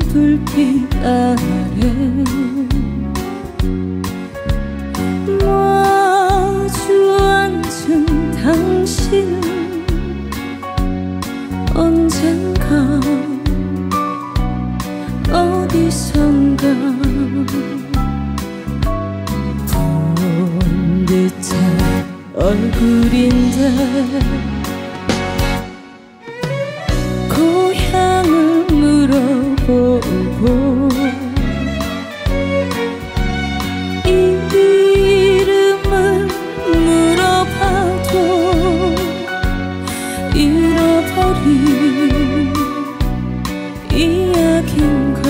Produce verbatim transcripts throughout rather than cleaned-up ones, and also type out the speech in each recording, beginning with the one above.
불빛 아래 마주 앉은 당신은 언젠가 어디선가 본 듯한 얼굴인데 고향을 물어보고 이름을 물어봐도 잃어버린 이야기인가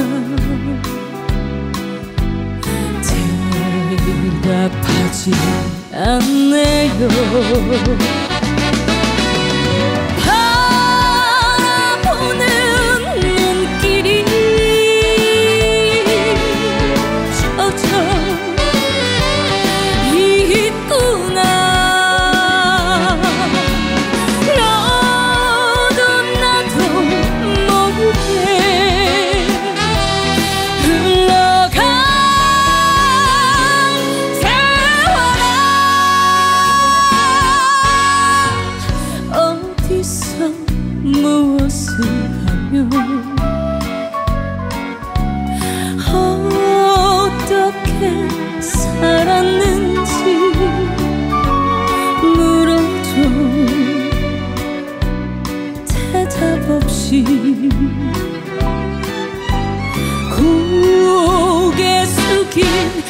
대답하지 않네요. 무엇을 하며 어떻게 살았는지 물어줘 대답 없이 고개 숙인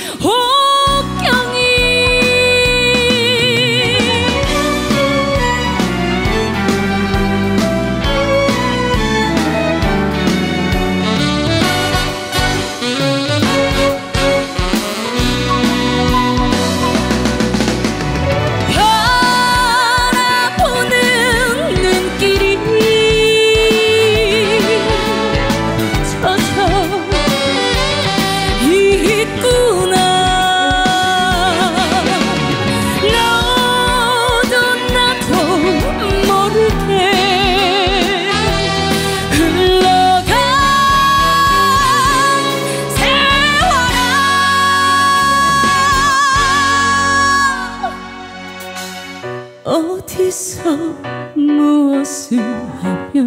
어디서 무엇을 하며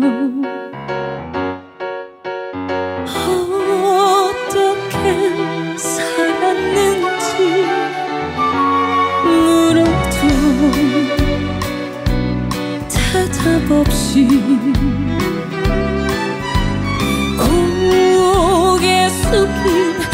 어떻게 살았는지 물어도 대답 없이 고개 숙인